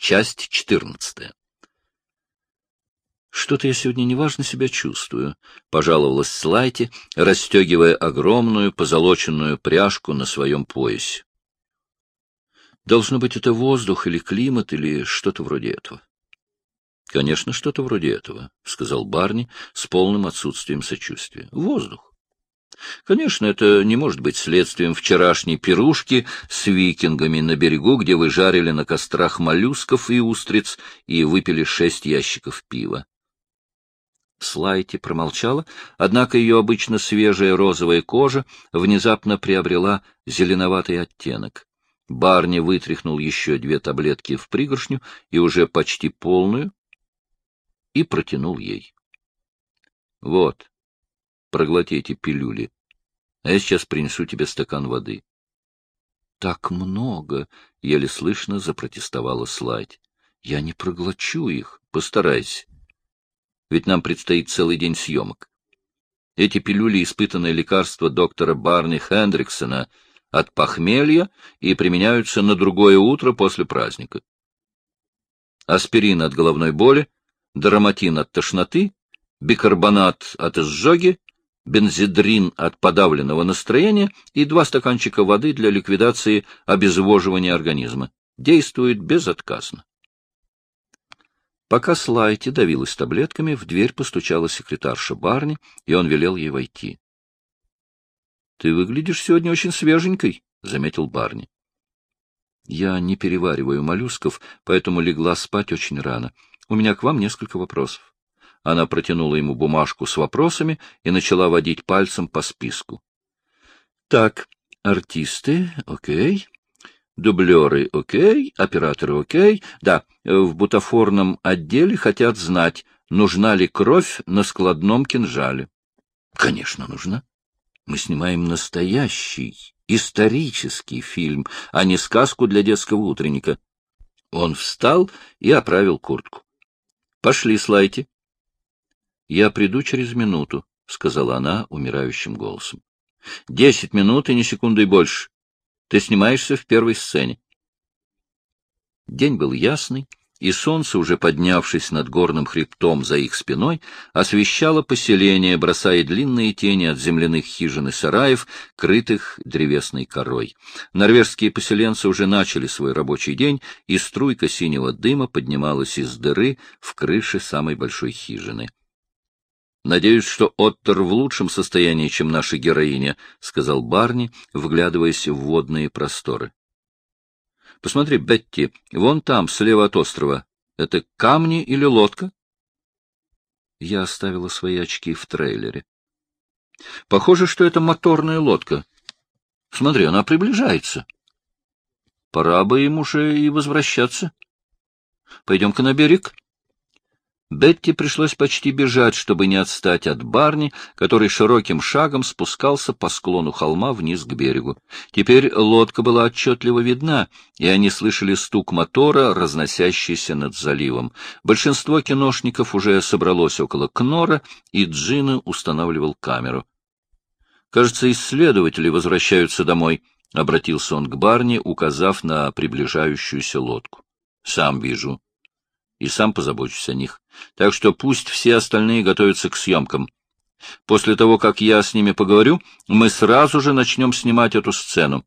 Часть 14. «Что-то я сегодня неважно себя чувствую», — пожаловалась Слайти, расстегивая огромную позолоченную пряжку на своем поясе. «Должно быть, это воздух или климат, или что-то вроде этого». «Конечно, что-то вроде этого», — сказал Барни с полным отсутствием сочувствия. «Воздух. Конечно, это не может быть следствием вчерашней пирушки с викингами на берегу, где вы жарили на кострах моллюсков и устриц и выпили 6 ящиков пива». Слайти промолчала, однако ее обычно свежая розовая кожа внезапно приобрела зеленоватый оттенок. Барни вытряхнул еще 2 таблетки в пригоршню, и уже почти полную, и протянул ей. — Вот, проглоти эти пилюли, а я сейчас принесу тебе стакан воды. — Так много! — еле слышно запротестовала Слайти. — Я не проглочу их. Постарайся. Ведь нам предстоит целый день съемок. Эти пилюли — испытанное лекарство доктора Барни Хендриксона от похмелья и применяются на другое утро после праздника. Аспирин от головной боли, дораматин от тошноты, бикарбонат от изжоги, бензидрин от подавленного настроения и 2 стаканчика воды для ликвидации обезвоживания организма. Действует безотказно. Пока Слайти давилась таблетками, в дверь постучала секретарша Барни, и он велел ей войти. — Ты выглядишь сегодня очень свеженькой, — заметил Барни. — Я не перевариваю моллюсков, поэтому легла спать очень рано. У меня к вам несколько вопросов. Она протянула ему бумажку с вопросами и начала водить пальцем по списку. — Так, артисты, окей. Дублеры — окей, операторы — окей. Да, в бутафорном отделе хотят знать, нужна ли кровь на складном кинжале. Конечно, нужна. Мы снимаем настоящий, исторический фильм, а не сказку для детского утренника. Он встал и оправил куртку. — Пошли, Слайти. — Я приду через минуту, — сказала она умирающим голосом. — 10 минут и ни секунды больше. Ты снимаешься в первой сцене. День был ясный, и солнце, уже поднявшись над горным хребтом за их спиной, освещало поселение, бросая длинные тени от земляных хижин и сараев, крытых древесной корой. Норвежские поселенцы уже начали свой рабочий день, и струйка синего дыма поднималась из дыры в крыше самой большой хижины. — Надеюсь, что Оттер в лучшем состоянии, чем наша героиня, — сказал Барни, вглядываясь в водные просторы. — Посмотри, Бетти, вон там, слева от острова. Это камни или лодка? Я оставила свои очки в трейлере. — Похоже, что это моторная лодка. Смотри, она приближается. Пора бы им уже и возвращаться. Пойдем-ка на берег. Бетти пришлось почти бежать, чтобы не отстать от Барни, который широким шагом спускался по склону холма вниз к берегу. Теперь лодка была отчетливо видна, и они слышали стук мотора, разносящийся над заливом. Большинство киношников уже собралось около Кнора, и Джина устанавливал камеру. — Кажется, исследователи возвращаются домой, — обратился он к Барни, указав на приближающуюся лодку. — Сам вижу. И сам позабочусь о них. Так что пусть все остальные готовятся к съемкам. После того, как я с ними поговорю, мы сразу же начнем снимать эту сцену.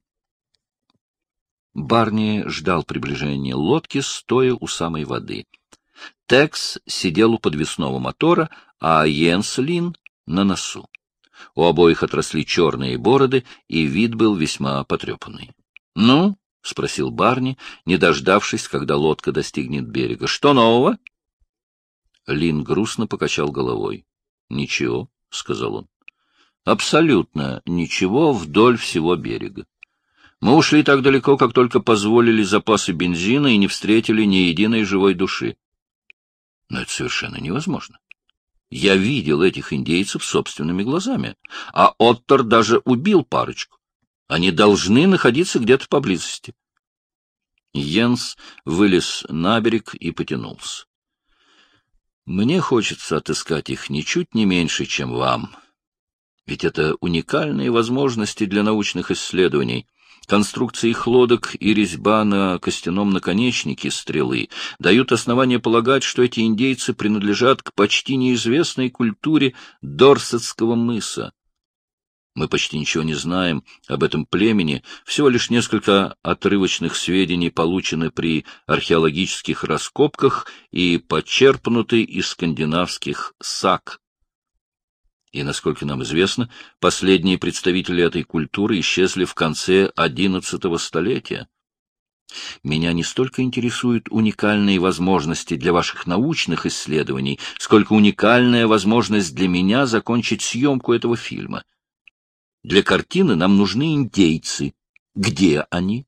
Барни ждал приближения лодки, стоя у самой воды. Текс сидел у подвесного мотора, а Йенс Лин — на носу. У обоих отросли черные бороды, и вид был весьма потрепанный. — Ну? — спросил Барни, не дождавшись, когда лодка достигнет берега. — Что нового? Лин грустно покачал головой. — Ничего, — сказал он. — Абсолютно ничего вдоль всего берега. Мы ушли так далеко, как только позволили запасы бензина, и не встретили ни единой живой души. Но это совершенно невозможно. Я видел этих индейцев собственными глазами, а Оттер даже убил парочку. Они должны находиться где-то поблизости. Йенс вылез на берег и потянулся. Мне хочется отыскать их ничуть не меньше, чем вам. Ведь это уникальные возможности для научных исследований. Конструкции их лодок и резьба на костяном наконечнике стрелы дают основание полагать, что эти индейцы принадлежат к почти неизвестной культуре Дорсетского мыса. Мы почти ничего не знаем об этом племени, всего лишь несколько отрывочных сведений получены при археологических раскопках и почерпнуты из скандинавских саг. И, насколько нам известно, последние представители этой культуры исчезли в конце XI столетия. Меня не столько интересуют уникальные возможности для ваших научных исследований, сколько уникальная возможность для меня закончить съемку этого фильма. Для картины нам нужны индейцы. Где они?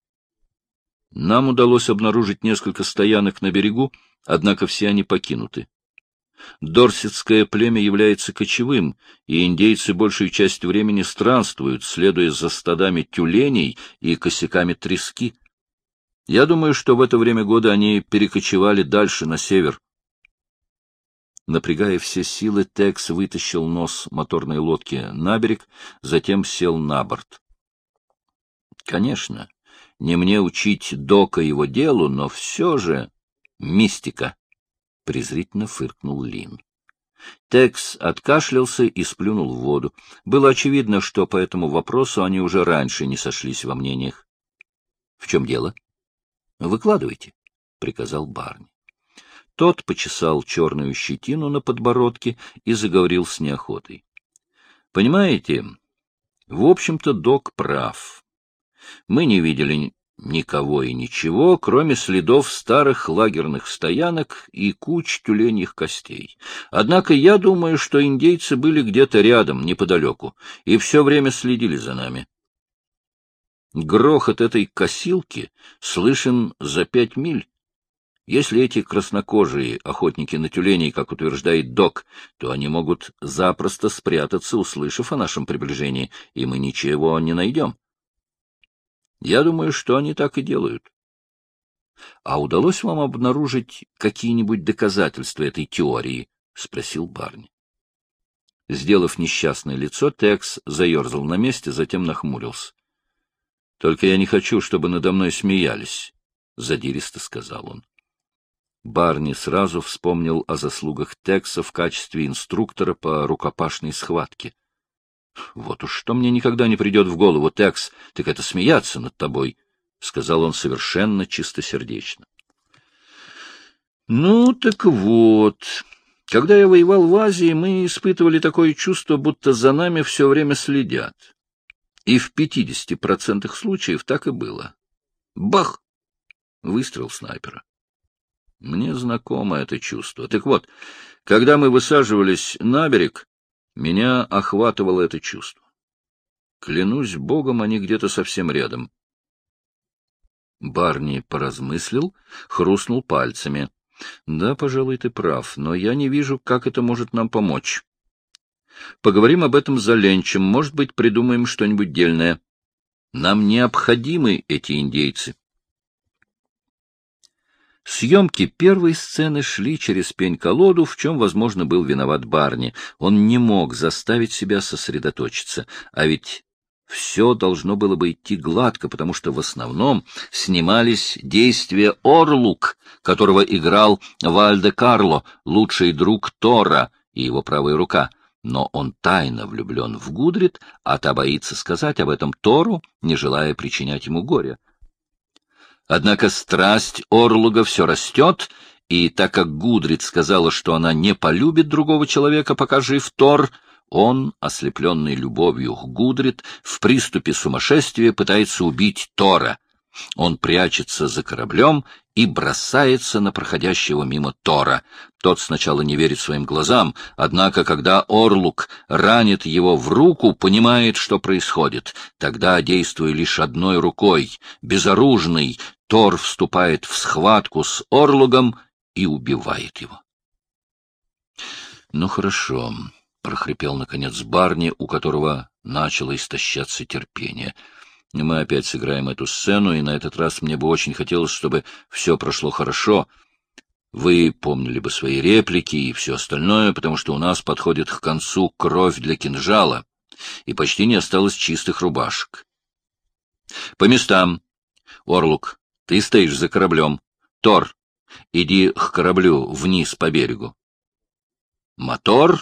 Нам удалось обнаружить несколько стоянок на берегу, однако все они покинуты. Дорсетское племя является кочевым, и индейцы большую часть времени странствуют, следуя за стадами тюленей и косяками трески. Я думаю, что в это время года они перекочевали дальше, на север. Напрягая все силы, Текс вытащил нос моторной лодки на берег, затем сел на борт. Конечно, не мне учить Дока его делу, но все же мистика. Презрительно фыркнул Лин. Текс откашлялся и сплюнул в воду. Было очевидно, что по этому вопросу они уже раньше не сошлись во мнениях. — В чем дело? — Выкладывайте, — приказал Барни. Тот почесал черную щетину на подбородке и заговорил с неохотой. — Понимаете, в общем-то, Док прав. Мы не видели никого и ничего, кроме следов старых лагерных стоянок и куч тюленьих костей. Однако я думаю, что индейцы были где-то рядом, неподалеку, и все время следили за нами. Грохот этой косилки слышен за 5 миль. Если эти краснокожие охотники на тюленей, как утверждает Док, то они могут запросто спрятаться, услышав о нашем приближении, и мы ничего не найдем. Я думаю, что они так и делают. — А удалось вам обнаружить какие-нибудь доказательства этой теории? — спросил Барни. Сделав несчастное лицо, Текс заерзал на месте, затем нахмурился. — Только я не хочу, чтобы надо мной смеялись, — задиристо сказал он. Барни сразу вспомнил о заслугах Текса в качестве инструктора по рукопашной схватке. — Вот уж что мне никогда не придет в голову, Текс, так это смеяться над тобой, — сказал он совершенно чистосердечно. — Ну, так вот, когда я воевал в Азии, мы испытывали такое чувство, будто за нами все время следят. И в 50% случаев так и было. Бах! Выстрел снайпера. Мне знакомо это чувство. Так вот, когда мы высаживались на берег, меня охватывало это чувство. Клянусь Богом, они где-то совсем рядом. Барни поразмыслил, хрустнул пальцами. Да, пожалуй, ты прав, но я не вижу, как это может нам помочь. Поговорим об этом за ленчем, может быть, придумаем что-нибудь дельное. Нам необходимы эти индейцы. Съемки первой сцены шли через пень-колоду, в чем, возможно, был виноват Барни. Он не мог заставить себя сосредоточиться, а ведь все должно было бы идти гладко, потому что в основном снимались действия Орлук, которого играл Вальде Карло, лучший друг Тора и его правая рука. Но он тайно влюблен в Гудрит, а та боится сказать об этом Тору, не желая причинять ему горя. Однако страсть Орлуга все растет, и так как Гудрит сказала, что она не полюбит другого человека, пока жив Тор, он, ослепленный любовью к Гудрит, в приступе сумасшествия пытается убить Тора. Он прячется за кораблем и бросается на проходящего мимо Тора. Тот сначала не верит своим глазам, однако, когда Орлук ранит его в руку, понимает, что происходит. Тогда, действуя лишь одной рукой, безоружный, Тор вступает в схватку с Орлугом и убивает его. — Ну, хорошо, — прохрипел, наконец, Барни, у которого начало истощаться терпение. — Мы опять сыграем эту сцену, и на этот раз мне бы очень хотелось, чтобы все прошло хорошо. Вы помнили бы свои реплики и все остальное, потому что у нас подходит к концу кровь для кинжала, и почти не осталось чистых рубашек. По местам. Орлук, ты стоишь за кораблем. Тор, иди к кораблю вниз по берегу. Мотор.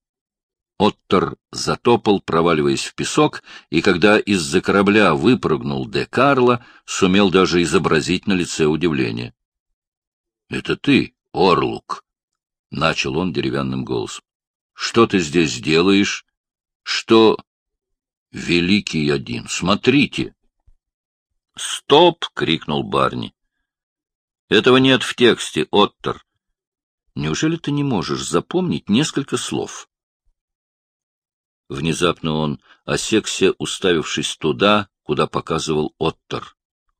Оттор затопал, проваливаясь в песок, и когда из-за корабля выпрыгнул де Карло, сумел даже изобразить на лице удивление. — Это ты, Орлук? — начал он деревянным голосом. — Что ты здесь делаешь? Что... Великий один, смотрите! — Стоп! — крикнул Барни. — Этого нет в тексте, Оттор. Неужели ты не можешь запомнить несколько слов? Внезапно он осекся, уставившись туда, куда показывал Оттор.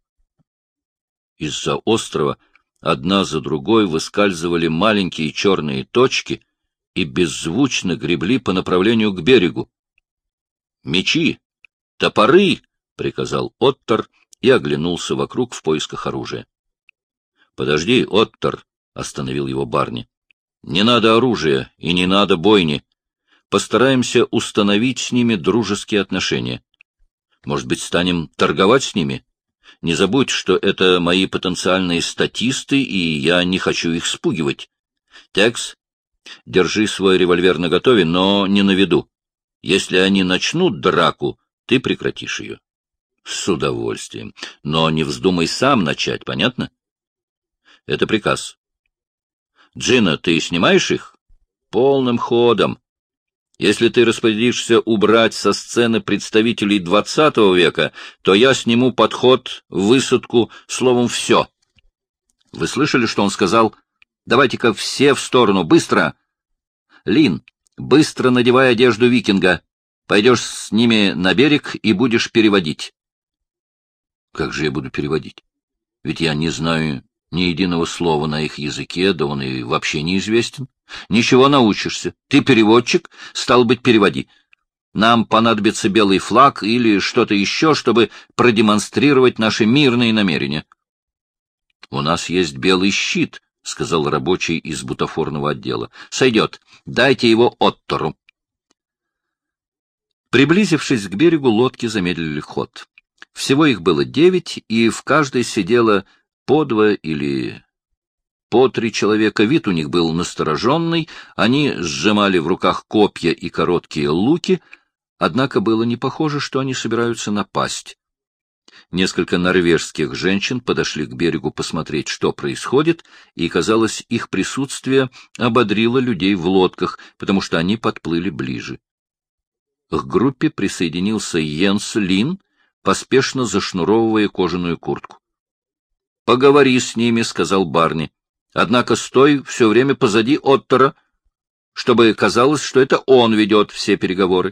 Из-за острова одна за другой выскальзывали маленькие черные точки и беззвучно гребли по направлению к берегу. «Мечи! Топоры!» — приказал Оттор и оглянулся вокруг в поисках оружия. «Подожди, Оттор!» — остановил его Барни. «Не надо оружия и не надо бойни. Постараемся установить с ними дружеские отношения. Может быть, станем торговать с ними? Не забудь, что это мои потенциальные статисты, и я не хочу их спугивать. Текс, держи свой револьвер наготове, но не на виду. Если они начнут драку, ты прекратишь ее. С удовольствием. Но не вздумай сам начать, понятно? Это приказ. Джина, ты снимаешь их? Полным ходом. Если ты распорядишься убрать со сцены представителей XX века, то я сниму подход, высадку, словом, все. Вы слышали, что он сказал? Давайте-ка все в сторону, быстро! Лин, быстро надевай одежду викинга. Пойдешь с ними на берег и будешь переводить. Как же я буду переводить? Ведь я не знаю ни единого слова на их языке, да он и вообще неизвестен. Ничего, научишься. Ты переводчик, стал быть, переводи. Нам понадобится белый флаг или что-то еще, чтобы продемонстрировать наши мирные намерения. — У нас есть белый щит, — сказал рабочий из бутафорного отдела. — Сойдет. Дайте его Оттору. Приблизившись к берегу, лодки замедлили ход. Всего их было 9, и в каждой сидело по 2 или по 3 человека. Вид у них был настороженный, они сжимали в руках копья и короткие луки, однако было не похоже, что они собираются напасть. Несколько норвежских женщин подошли к берегу посмотреть, что происходит, и, казалось, их присутствие ободрило людей в лодках, потому что они подплыли ближе. К группе присоединился Йенс Лин, поспешно зашнуровывая кожаную куртку. — Поговори с ними, — сказал Барни. — Однако стой все время позади Оттора, чтобы казалось, что это он ведет все переговоры.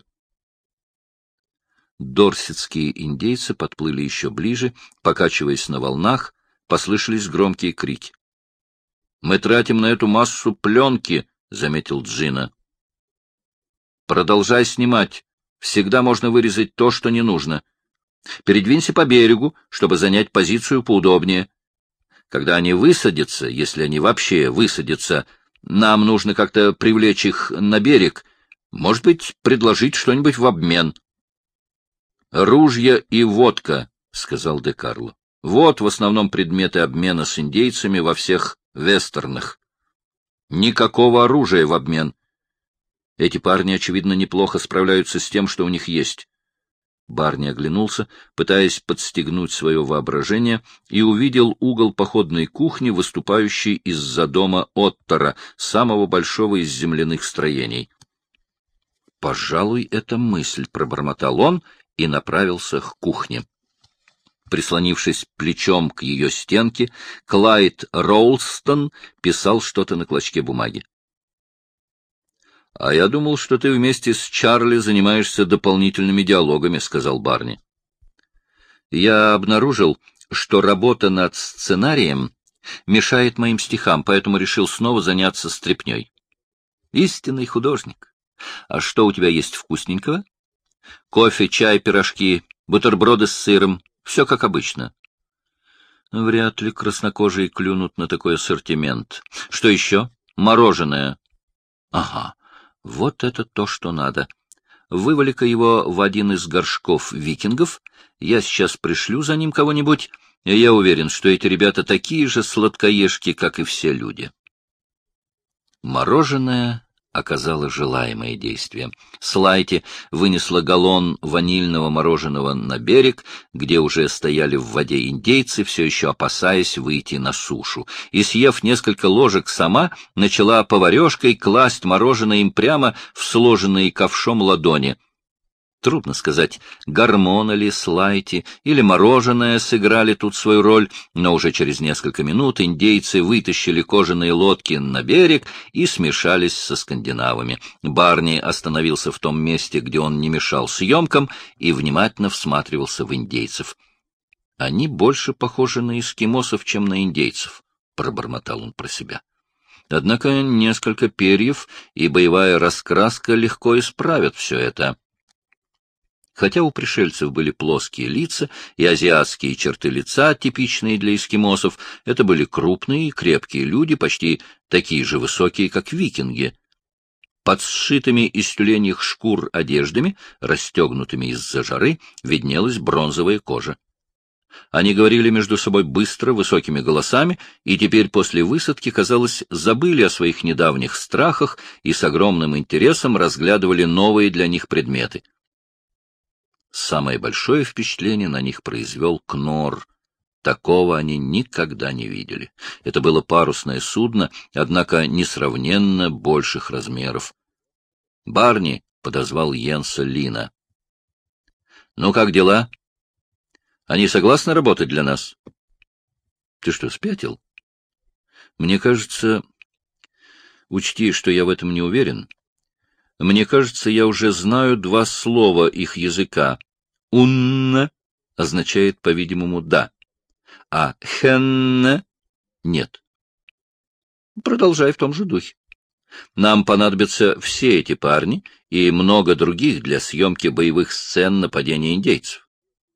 Дорсетские индейцы подплыли еще ближе, покачиваясь на волнах, послышались громкие крики. — Мы тратим на эту массу пленки, — заметил Джина. — Продолжай снимать. Всегда можно вырезать то, что не нужно. Передвинься по берегу, чтобы занять позицию поудобнее. Когда они высадятся, если они вообще высадятся, нам нужно как-то привлечь их на берег, может быть, предложить что-нибудь в обмен. — Ружья и водка, — сказал де Карло. — Вот в основном предметы обмена с индейцами во всех вестернах. Никакого оружия в обмен. Эти парни, очевидно, неплохо справляются с тем, что у них есть. Барни оглянулся, пытаясь подстегнуть свое воображение, и увидел угол походной кухни, выступающий из-за дома Оттора, самого большого из земляных строений. «Пожалуй, это мысль», — пробормотал он и направился к кухне. Прислонившись плечом к ее стенке, Клайд Роулстон писал что-то на клочке бумаги. — А я думал, что ты вместе с Чарли занимаешься дополнительными диалогами, — сказал Барни. — Я обнаружил, что работа над сценарием мешает моим стихам, поэтому решил снова заняться стряпней. Истинный художник. А что у тебя есть вкусненького? Кофе, чай, пирожки, бутерброды с сыром. Все как обычно. Вряд ли краснокожие клюнут на такой ассортимент. Что еще? Мороженое. Ага. Вот это то, что надо. вывали-ка его в один из горшков викингов. Я сейчас пришлю за ним кого-нибудь, и я уверен, что эти ребята такие же сладкоежки, как и все люди». Мороженое оказало желаемое действие. Слайти вынесла галлон ванильного мороженого на берег, где уже стояли в воде индейцы, все еще опасаясь выйти на сушу, и, съев несколько ложек сама, начала поварешкой класть мороженое им прямо в сложенные ковшом ладони. Трудно сказать, гормоны ли, Слайти или мороженое сыграли тут свою роль, но уже через несколько минут индейцы вытащили кожаные лодки на берег и смешались со скандинавами. Барни остановился в том месте, где он не мешал съемкам, и внимательно всматривался в индейцев. — Они больше похожи на эскимосов, чем на индейцев, — пробормотал он про себя. Однако несколько перьев и боевая раскраска легко исправят все это. Хотя у пришельцев были плоские лица и азиатские черты лица, типичные для эскимосов, это были крупные и крепкие люди, почти такие же высокие, как викинги. Под сшитыми из тюленьих шкур одеждами, расстегнутыми из-за жары, виднелась бронзовая кожа. Они говорили между собой быстро, высокими голосами, и теперь после высадки, казалось, забыли о своих недавних страхах и с огромным интересом разглядывали новые для них предметы. Самое большое впечатление на них произвел Кнор. Такого они никогда не видели. Это было парусное судно, однако несравненно больших размеров. Барни подозвал Йенса Лина. — Ну, как дела? Они согласны работать для нас? — Ты что, спятил? — Мне кажется... Учти, что я в этом не уверен. Мне кажется, я уже знаю два слова их языка. «Унна» означает, по-видимому, «да», а «хенне» — «нет». Продолжай в том же духе. Нам понадобятся все эти парни и много других для съемки боевых сцен нападения индейцев.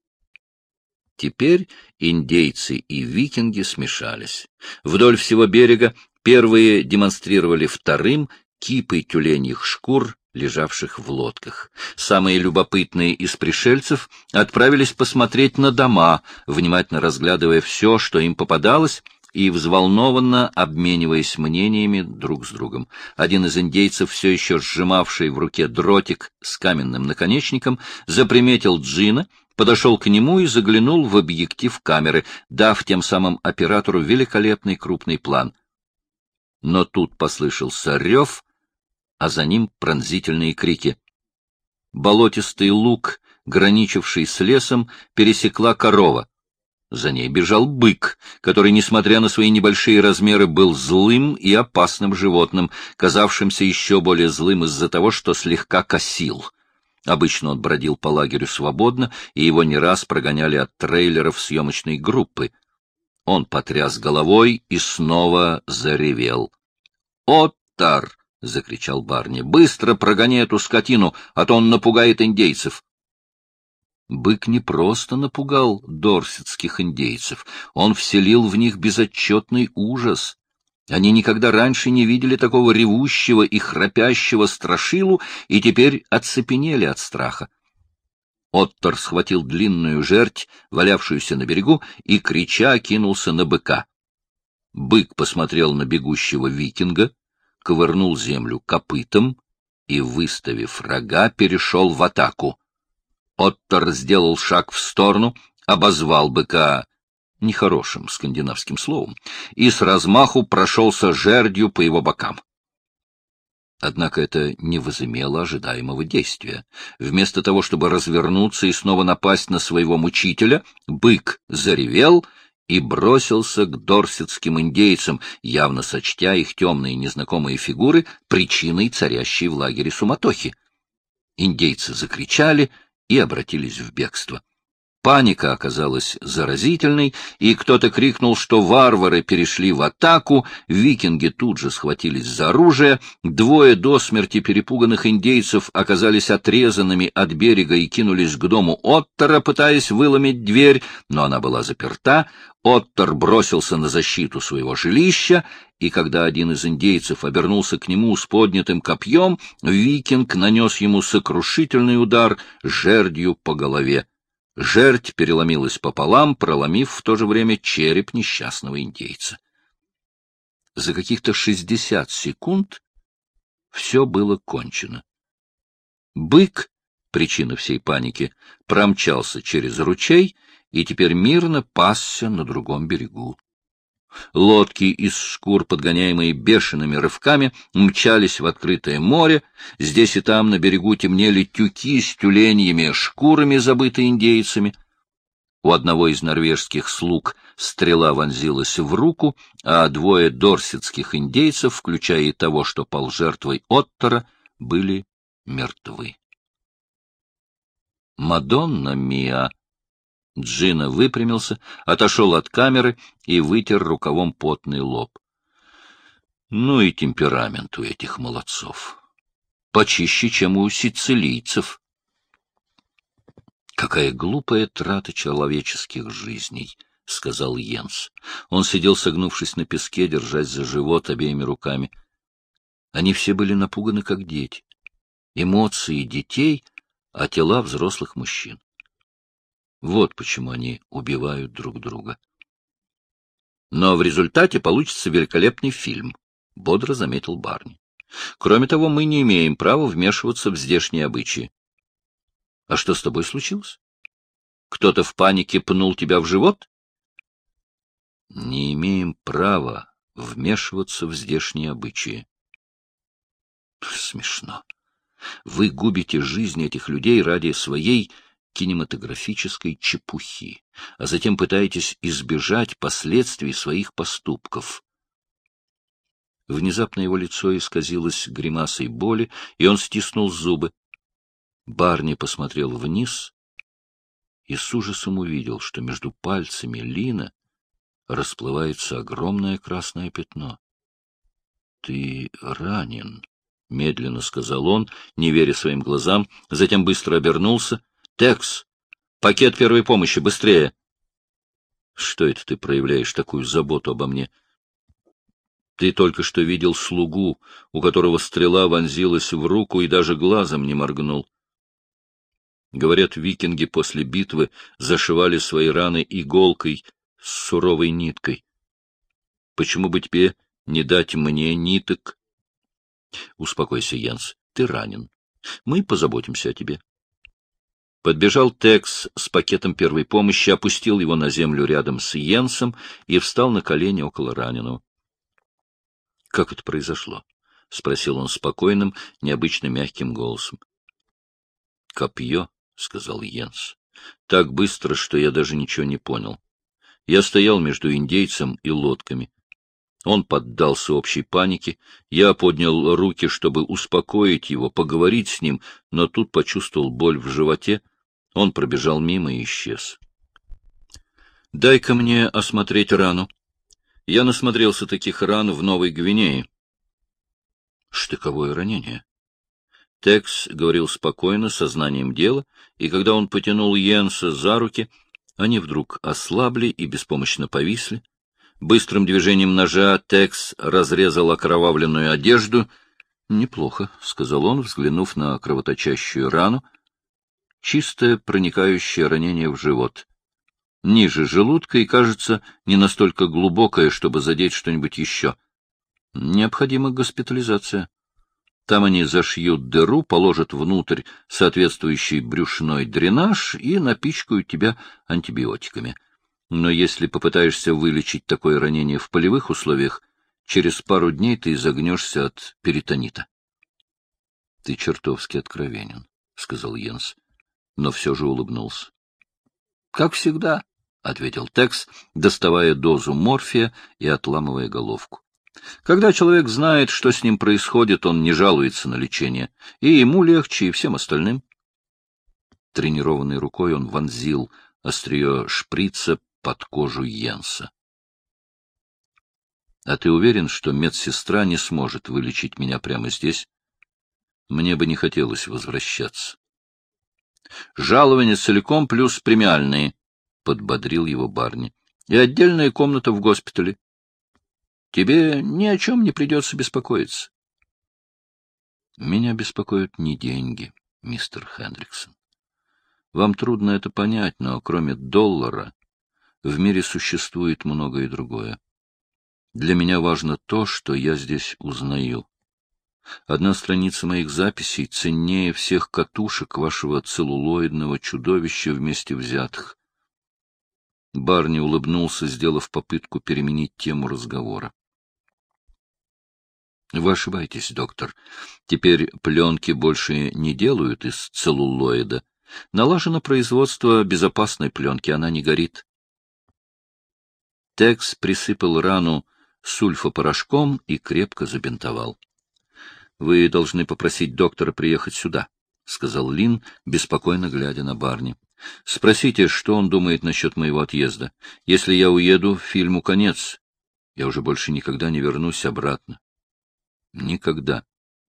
Теперь индейцы и викинги смешались. Вдоль всего берега первые демонстрировали вторым кипы тюленьих шкур, лежавших в лодках. Самые любопытные из пришельцев отправились посмотреть на дома, внимательно разглядывая все, что им попадалось, и взволнованно обмениваясь мнениями друг с другом. Один из индейцев, все еще сжимавший в руке дротик с каменным наконечником, заприметил Джина, подошел к нему и заглянул в объектив камеры, дав тем самым оператору великолепный крупный план. Но тут послышался рев, а за ним пронзительные крики. Болотистый луг, граничивший с лесом, пересекла корова. За ней бежал бык, который, несмотря на свои небольшие размеры, был злым и опасным животным, казавшимся еще более злым из-за того, что слегка косил. Обычно он бродил по лагерю свободно, и его не раз прогоняли от трейлеров съемочной группы. Он потряс головой и снова заревел. «Оттар!» — закричал Барни. — Быстро прогони эту скотину, а то он напугает индейцев. Бык не просто напугал дорсетских индейцев, он вселил в них безотчетный ужас. Они никогда раньше не видели такого ревущего и храпящего страшилу и теперь оцепенели от страха. Оттар схватил длинную жерть, валявшуюся на берегу, и, крича, кинулся на быка. Бык посмотрел на бегущего викинга, ковырнул землю копытом и, выставив рога, перешел в атаку. Оттар сделал шаг в сторону, обозвал быка нехорошим скандинавским словом и с размаху прошелся жердью по его бокам. Однако это не возымело ожидаемого действия. Вместо того, чтобы развернуться и снова напасть на своего мучителя, бык заревел и бросился к дорсетским индейцам, явно сочтя их темные незнакомые фигуры причиной царящей в лагере суматохи. Индейцы закричали и обратились в бегство. Паника оказалась заразительной, и кто-то крикнул, что варвары перешли в атаку, викинги тут же схватились за оружие, двое до смерти перепуганных индейцев оказались отрезанными от берега и кинулись к дому Оттара, пытаясь выломить дверь, но она была заперта. Оттор бросился на защиту своего жилища, и когда один из индейцев обернулся к нему с поднятым копьем, викинг нанес ему сокрушительный удар жердью по голове. Жердь переломилась пополам, проломив в то же время череп несчастного индейца. За каких-то 60 секунд все было кончено. Бык, причина всей паники, промчался через ручей и теперь мирно пасся на другом берегу. Лодки из шкур, подгоняемые бешеными рывками, мчались в открытое море. Здесь и там на берегу темнели тюки с тюленьями, шкурами, забытые индейцами. У одного из норвежских слуг стрела вонзилась в руку, а двое дорсетских индейцев, включая и того, что пал жертвой Оттора, были мертвы. «Мадонна миа!» Джино выпрямился, отошел от камеры и вытер рукавом потный лоб. Ну и темперамент у этих молодцов. Почище, чем у сицилийцев. Какая глупая трата человеческих жизней, — сказал Йенс. Он сидел, согнувшись на песке, держась за живот обеими руками. Они все были напуганы, как дети. Эмоции детей, а тела взрослых мужчин. Вот почему они убивают друг друга. Но в результате получится великолепный фильм, — бодро заметил Барни. Кроме того, мы не имеем права вмешиваться в здешние обычаи. А что с тобой случилось? Кто-то в панике пнул тебя в живот? Не имеем права вмешиваться в здешние обычаи. Смешно. Вы губите жизнь этих людей ради своей кинематографической чепухи, а затем пытаетесь избежать последствий своих поступков. Внезапно его лицо исказилось гримасой боли, и он стиснул зубы. Барни посмотрел вниз и с ужасом увидел, что между пальцами Лина расплывается огромное красное пятно. — Ты ранен, — медленно сказал он, не веря своим глазам, затем быстро обернулся. — Текс, пакет первой помощи, быстрее! — Что это ты проявляешь такую заботу обо мне? Ты только что видел слугу, у которого стрела вонзилась в руку и даже глазом не моргнул. Говорят, викинги после битвы зашивали свои раны иголкой с суровой ниткой. Почему бы тебе не дать мне ниток? Успокойся, Йенс, ты ранен. Мы позаботимся о тебе. Подбежал Текс с пакетом первой помощи, опустил его на землю рядом с Йенсом и встал на колени около раненого. — Как это произошло? — спросил он спокойным, необычно мягким голосом. — Копье, — сказал Йенс, — так быстро, что я даже ничего не понял. Я стоял между индейцем и лодками. Он поддался общей панике. Я поднял руки, чтобы успокоить его, поговорить с ним, но тут почувствовал боль в животе. Он пробежал мимо и исчез. — Дай-ка мне осмотреть рану. Я насмотрелся таких ран в Новой Гвинее. — Штыковое ранение. Текс говорил спокойно, сознанием дела, и когда он потянул Йенса за руки, они вдруг ослабли и беспомощно повисли. Быстрым движением ножа Текс разрезал окровавленную одежду. — Неплохо, — сказал он, взглянув на кровоточащую рану. Чистое проникающее ранение в живот. Ниже желудка и, кажется, не настолько глубокое, чтобы задеть что-нибудь еще. Необходима госпитализация. Там они зашьют дыру, положат внутрь соответствующий брюшной дренаж и напичкают тебя антибиотиками. Но если попытаешься вылечить такое ранение в полевых условиях, через пару дней ты загнешься от перитонита. — Ты чертовски откровенен, — сказал Йенс, но все же улыбнулся. — Как всегда, — ответил Текс, доставая дозу морфия и отламывая головку. Когда человек знает, что с ним происходит, он не жалуется на лечение, и ему легче, и всем остальным. Тренированной рукой он вонзил острие шприца под кожу Йенса. — А ты уверен, что медсестра не сможет вылечить меня прямо здесь? Мне бы не хотелось возвращаться. — Жалование целиком плюс премиальные, — подбодрил его Барни. и отдельная комната в госпитале. Тебе ни о чем не придется беспокоиться. Меня беспокоят не деньги, мистер Хендриксон. Вам трудно это понять, но кроме доллара в мире существует многое другое. Для меня важно то, что я здесь узнаю. Одна страница моих записей ценнее всех катушек вашего целлулоидного чудовища вместе взятых. Барни улыбнулся, сделав попытку переменить тему разговора. Вы ошибаетесь, доктор. Теперь пленки больше не делают из целлулоида. Налажено производство безопасной пленки, она не горит. Текс присыпал рану сульфопорошком и крепко забинтовал. — Вы должны попросить доктора приехать сюда, — сказал Лин, беспокойно глядя на Барни. — Спросите, что он думает насчет моего отъезда. Если я уеду, фильму конец. Я уже больше никогда не вернусь обратно. Никогда.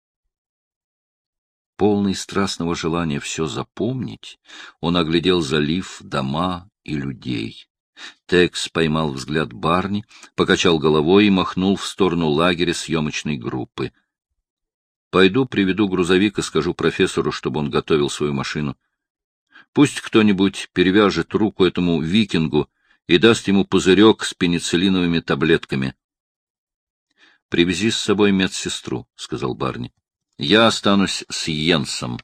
Полный страстного желания все запомнить, он оглядел залив, дома и людей. Текс поймал взгляд Барни, покачал головой и махнул в сторону лагеря съемочной группы. — Пойду приведу грузовик и скажу профессору, чтобы он готовил свою машину. Пусть кто-нибудь перевяжет руку этому викингу и даст ему пузырек с пенициллиновыми таблетками. — Привези с собой медсестру, — сказал Барни. — Я останусь с Йенсом.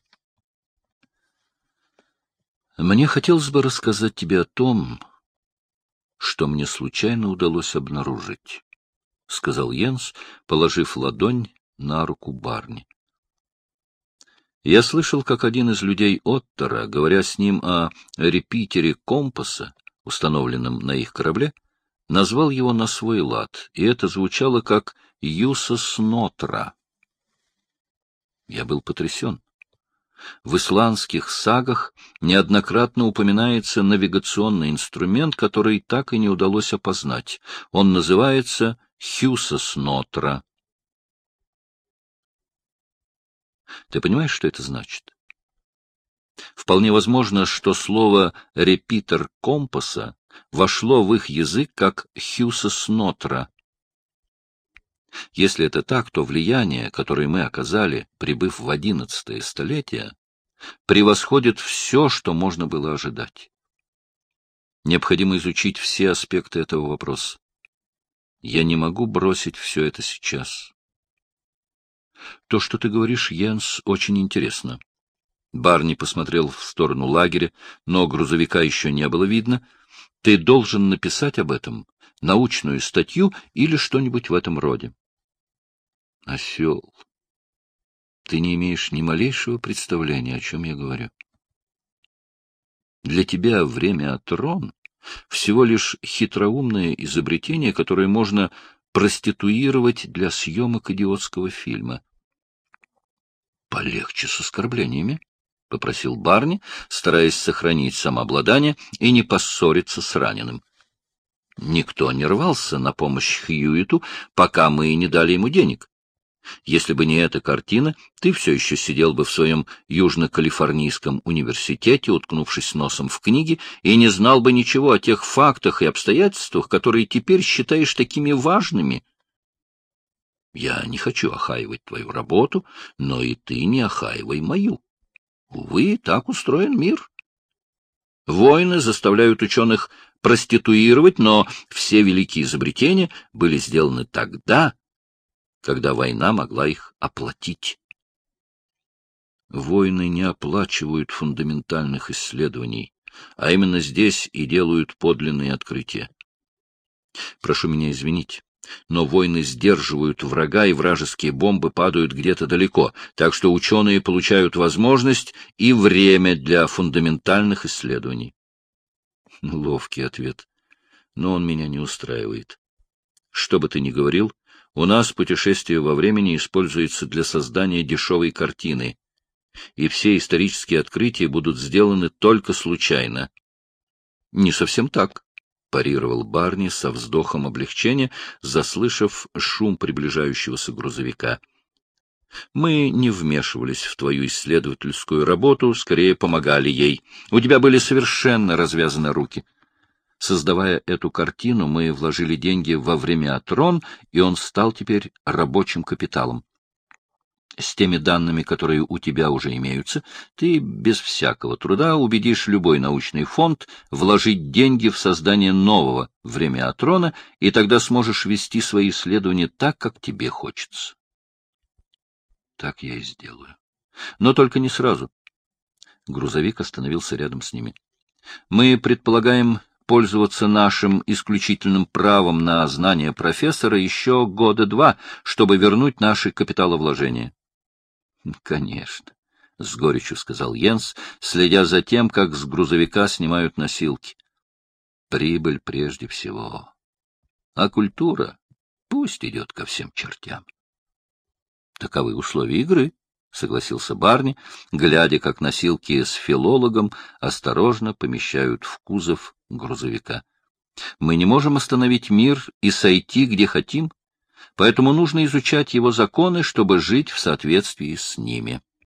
— Мне хотелось бы рассказать тебе о том, что мне случайно удалось обнаружить, — сказал Йенс, положив ладонь на руку Барни. Я слышал, как один из людей Оттера, говоря с ним о репитере компаса, установленном на их корабле, назвал его на свой лад, и это звучало как «Юсос Нотра». Я был потрясен. В исландских сагах неоднократно упоминается навигационный инструмент, который так и не удалось опознать. Он называется «Хюсос Нотра». Ты понимаешь, что это значит? Вполне возможно, что слово «репитер компаса» вошло в их язык как «Хюсос Нотра». Если это так, то влияние, которое мы оказали, прибыв в 11-е столетие, превосходит все, что можно было ожидать. Необходимо изучить все аспекты этого вопроса. Я не могу бросить все это сейчас. То, что ты говоришь, Йенс, очень интересно. Барни посмотрел в сторону лагеря, но грузовика еще не было видно. Ты должен написать об этом научную статью или что-нибудь в этом роде. Осел, ты не имеешь ни малейшего представления, о чем я говорю. Для тебя время Атрон всего лишь хитроумное изобретение, которое можно проституировать для съемок идиотского фильма. — Полегче с оскорблениями, — попросил Барни, стараясь сохранить самообладание и не поссориться с раненым. Никто не рвался на помощь Хьюиту, пока мы не дали ему денег. Если бы не эта картина, ты все еще сидел бы в своем Южно-Калифорнийском университете, уткнувшись носом в книги, и не знал бы ничего о тех фактах и обстоятельствах, которые теперь считаешь такими важными. Я не хочу охаивать твою работу, но и ты не охаивай мою. Увы, так устроен мир. Войны заставляют ученых проституировать, но все великие изобретения были сделаны тогда, когда война могла их оплатить. Войны не оплачивают фундаментальных исследований, а именно здесь и делают подлинные открытия. Прошу меня извинить, но войны сдерживают врага, и вражеские бомбы падают где-то далеко, так что ученые получают возможность и время для фундаментальных исследований. Ловкий ответ, но он меня не устраивает. Что бы ты ни говорил, у нас путешествие во времени используется для создания дешевой картины, и все исторические открытия будут сделаны только случайно. — Не совсем так, — парировал Барни со вздохом облегчения, заслышав шум приближающегося грузовика. — Мы не вмешивались в твою исследовательскую работу, скорее помогали ей. У тебя были совершенно развязаны руки. Создавая эту картину, мы вложили деньги во времятрон, и он стал теперь рабочим капиталом. С теми данными, которые у тебя уже имеются, ты без всякого труда убедишь любой научный фонд вложить деньги в создание нового времятрона, и тогда сможешь вести свои исследования так, как тебе хочется. Так я и сделаю. Но только не сразу. Грузовик остановился рядом с ними. Мы предполагаем пользоваться нашим исключительным правом на знание профессора еще 2 года, чтобы вернуть наши капиталовложения. — Конечно, — с горечью сказал Йенс, следя за тем, как с грузовика снимают носилки. — Прибыль прежде всего. А культура пусть идет ко всем чертям. — Таковы условия игры, — согласился Барни, глядя, как носилки с филологом осторожно помещают в кузов грузовика. — Мы не можем остановить мир и сойти, где хотим, поэтому нужно изучать его законы, чтобы жить в соответствии с ними.